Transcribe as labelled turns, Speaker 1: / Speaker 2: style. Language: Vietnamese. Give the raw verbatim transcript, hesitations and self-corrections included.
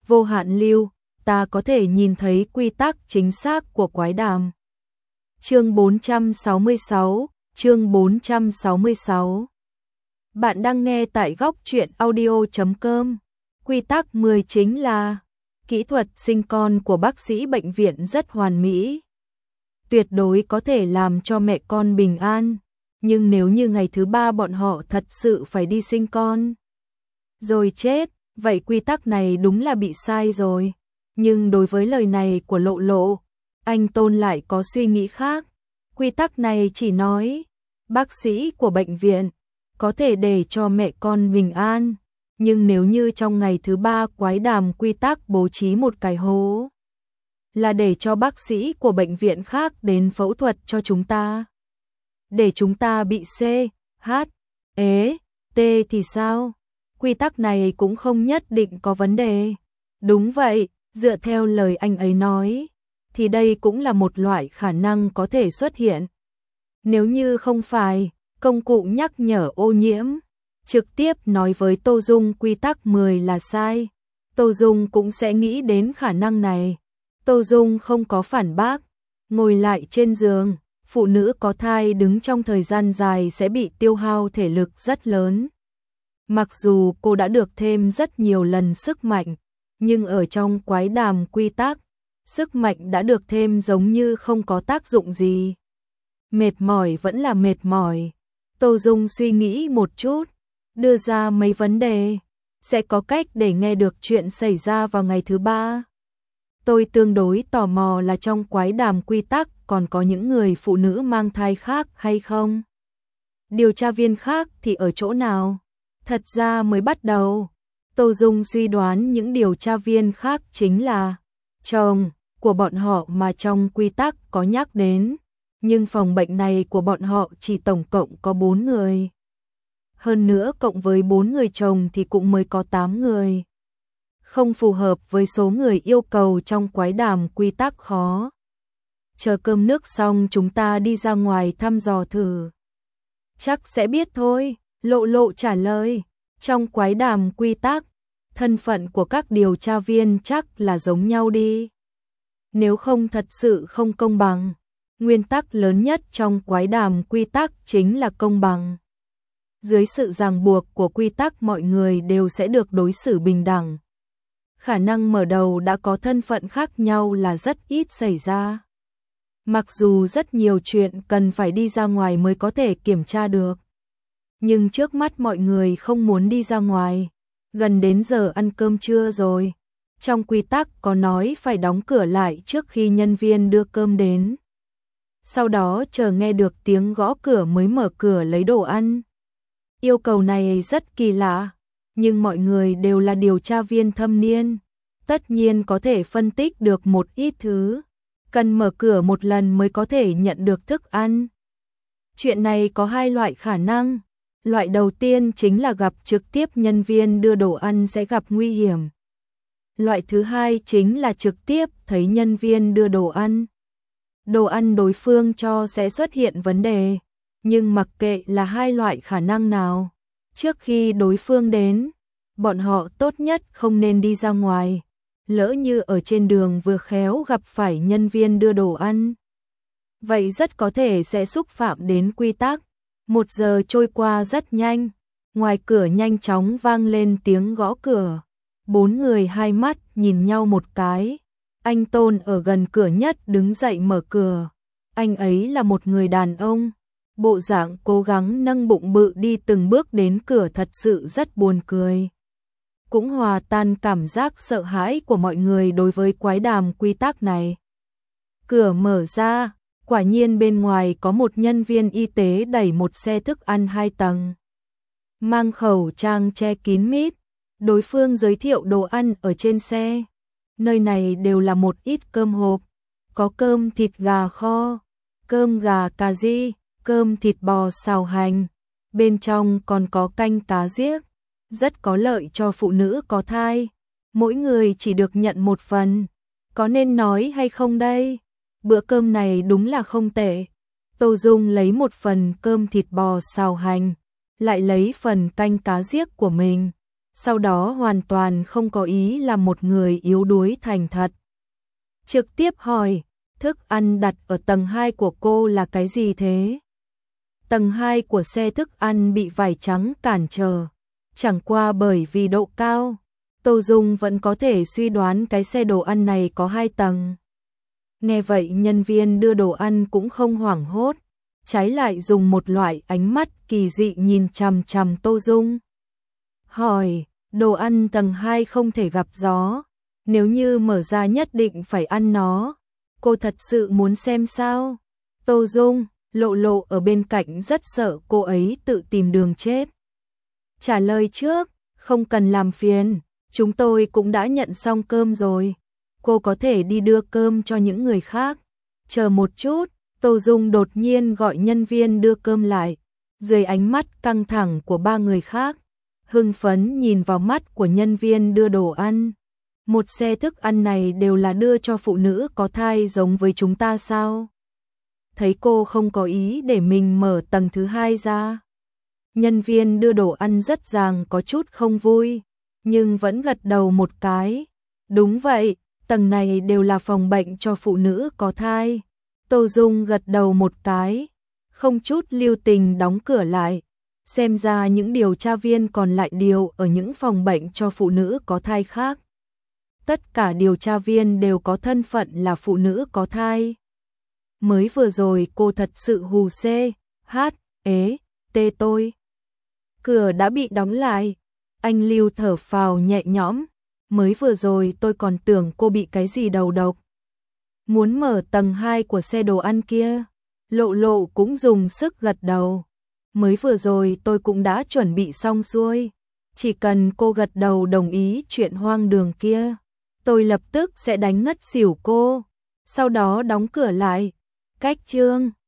Speaker 1: vô hạn lưu, ta có thể nhìn thấy quy tắc chính xác của quái đàm. Chương bốn trăm sáu mươi sáu, chương bốn trăm sáu mươi sáu. Bạn đang nghe tại góc truyện audio chấm com. Quy tắc mười chính là kỹ thuật sinh con của bác sĩ bệnh viện rất hoàn mỹ. Tuyệt đối có thể làm cho mẹ con bình an, nhưng nếu như ngày thứ ba bọn họ thật sự phải đi sinh con rồi chết, vậy quy tắc này đúng là bị sai rồi. Nhưng đối với lời này của Lộ Lộ, anh Tôn lại có suy nghĩ khác. Quy tắc này chỉ nói, bác sĩ của bệnh viện có thể để cho mẹ con bình an, nhưng nếu như trong ngày thứ ba quái đàm quy tắc bố trí một cái hố, là để cho bác sĩ của bệnh viện khác đến phẫu thuật cho chúng ta, để chúng ta bị C, H, ế, T thì sao? Quy tắc này cũng không nhất định có vấn đề. Đúng vậy, dựa theo lời anh ấy nói, thì đây cũng là một loại khả năng có thể xuất hiện. Nếu như không phải công cụ nhắc nhở ô nhiễm trực tiếp nói với Tô Dung quy tắc mười là sai, Tô Dung cũng sẽ nghĩ đến khả năng này. Tô Dung không có phản bác, ngồi lại trên giường. Phụ nữ có thai đứng trong thời gian dài sẽ bị tiêu hao thể lực rất lớn. Mặc dù cô đã được thêm rất nhiều lần sức mạnh, nhưng ở trong quái đàm quy tắc, sức mạnh đã được thêm giống như không có tác dụng gì. Mệt mỏi vẫn là mệt mỏi. Tô Dung suy nghĩ một chút, đưa ra mấy vấn đề, sẽ có cách để nghe được chuyện xảy ra vào ngày thứ ba. Tôi tương đối tò mò là trong quái đàm quy tắc còn có những người phụ nữ mang thai khác hay không? Điều tra viên khác thì ở chỗ nào? Thật ra mới bắt đầu, Tô Dung suy đoán những điều tra viên khác chính là chồng của bọn họ mà trong quy tắc có nhắc đến, nhưng phòng bệnh này của bọn họ chỉ tổng cộng có bốn người. Hơn nữa cộng với bốn người chồng thì cũng mới có tám người. Không phù hợp với số người yêu cầu trong quái đàm quy tắc khó. Chờ cơm nước xong chúng ta đi ra ngoài thăm dò thử. Chắc sẽ biết thôi, Lộ Lộ trả lời. Trong quái đàm quy tắc, thân phận của các điều tra viên chắc là giống nhau đi. Nếu không thật sự không công bằng. Nguyên tắc lớn nhất trong quái đàm quy tắc chính là công bằng. Dưới sự ràng buộc của quy tắc mọi người đều sẽ được đối xử bình đẳng. Khả năng mở đầu đã có thân phận khác nhau là rất ít xảy ra. Mặc dù rất nhiều chuyện cần phải đi ra ngoài mới có thể kiểm tra được. Nhưng trước mắt mọi người không muốn đi ra ngoài. Gần đến giờ ăn cơm trưa rồi. Trong quy tắc có nói phải đóng cửa lại trước khi nhân viên đưa cơm đến. Sau đó chờ nghe được tiếng gõ cửa mới mở cửa lấy đồ ăn. Yêu cầu này rất kỳ lạ, nhưng mọi người đều là điều tra viên thâm niên. Tất nhiên có thể phân tích được một ít thứ. Cần mở cửa một lần mới có thể nhận được thức ăn. Chuyện này có hai loại khả năng. Loại đầu tiên chính là gặp trực tiếp nhân viên đưa đồ ăn sẽ gặp nguy hiểm. Loại thứ hai chính là trực tiếp thấy nhân viên đưa đồ ăn. Đồ ăn đối phương cho sẽ xuất hiện vấn đề. Nhưng mặc kệ là hai loại khả năng nào, trước khi đối phương đến, bọn họ tốt nhất không nên đi ra ngoài. Lỡ như ở trên đường vừa khéo gặp phải nhân viên đưa đồ ăn, vậy rất có thể sẽ xúc phạm đến quy tắc. Một giờ trôi qua rất nhanh, ngoài cửa nhanh chóng vang lên tiếng gõ cửa. Bốn người hai mắt nhìn nhau một cái. Anh Tôn ở gần cửa nhất đứng dậy mở cửa. Anh ấy là một người đàn ông. Bộ dạng cố gắng nâng bụng bự đi từng bước đến cửa thật sự rất buồn cười. Cũng hòa tan cảm giác sợ hãi của mọi người đối với quái đàm quy tắc này. Cửa mở ra, quả nhiên bên ngoài có một nhân viên y tế đẩy một xe thức ăn hai tầng. Mang khẩu trang che kín mít, đối phương giới thiệu đồ ăn ở trên xe. Nơi này đều là một ít cơm hộp, có cơm thịt gà kho, cơm gà cà ri, cơm thịt bò xào hành, bên trong còn có canh cá giếc, rất có lợi cho phụ nữ có thai. Mỗi người chỉ được nhận một phần, có nên nói hay không đây? Bữa cơm này đúng là không tệ. Tô Dung lấy một phần cơm thịt bò xào hành, lại lấy phần canh cá giếc của mình. sau đó hoàn toàn không có ý làm một người yếu đuối thành thật. Trực tiếp hỏi, thức ăn đặt ở tầng hai của cô là cái gì thế? Tầng hai của xe thức ăn bị vải trắng cản trở, chẳng qua bởi vì độ cao, Tô Dung vẫn có thể suy đoán cái xe đồ ăn này có hai tầng. Nghe vậy nhân viên đưa đồ ăn cũng không hoảng hốt, trái lại dùng một loại ánh mắt kỳ dị nhìn chằm chằm Tô Dung. Hỏi, đồ ăn tầng hai không thể gặp gió, nếu như mở ra nhất định phải ăn nó, cô thật sự muốn xem sao? Tô Dung, Lộ Lộ ở bên cạnh rất sợ cô ấy tự tìm đường chết. Trả lời trước, không cần làm phiền, chúng tôi cũng đã nhận xong cơm rồi, cô có thể đi đưa cơm cho những người khác. Chờ một chút, Tô Dung đột nhiên gọi nhân viên đưa cơm lại, dưới ánh mắt căng thẳng của ba người khác, hưng phấn nhìn vào mắt của nhân viên đưa đồ ăn. Một xe thức ăn này đều là đưa cho phụ nữ có thai giống với chúng ta sao? Thấy cô không có ý để mình mở tầng thứ hai ra. Nhân viên đưa đồ ăn rất ràng có chút không vui, nhưng vẫn gật đầu một cái. Đúng vậy, tầng này đều là phòng bệnh cho phụ nữ có thai. Tô Dung gật đầu một cái, không chút lưu tình đóng cửa lại. Xem ra những điều tra viên còn lại điều ở những phòng bệnh cho phụ nữ có thai khác. Tất cả điều tra viên đều có thân phận là phụ nữ có thai. Mới vừa rồi cô thật sự hù xê, hát, ế, tê tôi. Cửa đã bị đóng lại, anh Lưu thở phào nhẹ nhõm, mới vừa rồi tôi còn tưởng cô bị cái gì đầu độc. Muốn mở tầng hai của xe đồ ăn kia, Lộ Lộ cũng dùng sức gật đầu. Mới vừa rồi tôi cũng đã chuẩn bị xong xuôi, chỉ cần cô gật đầu đồng ý chuyện hoang đường kia, tôi lập tức sẽ đánh ngất xỉu cô, sau đó đóng cửa lại. Cách chương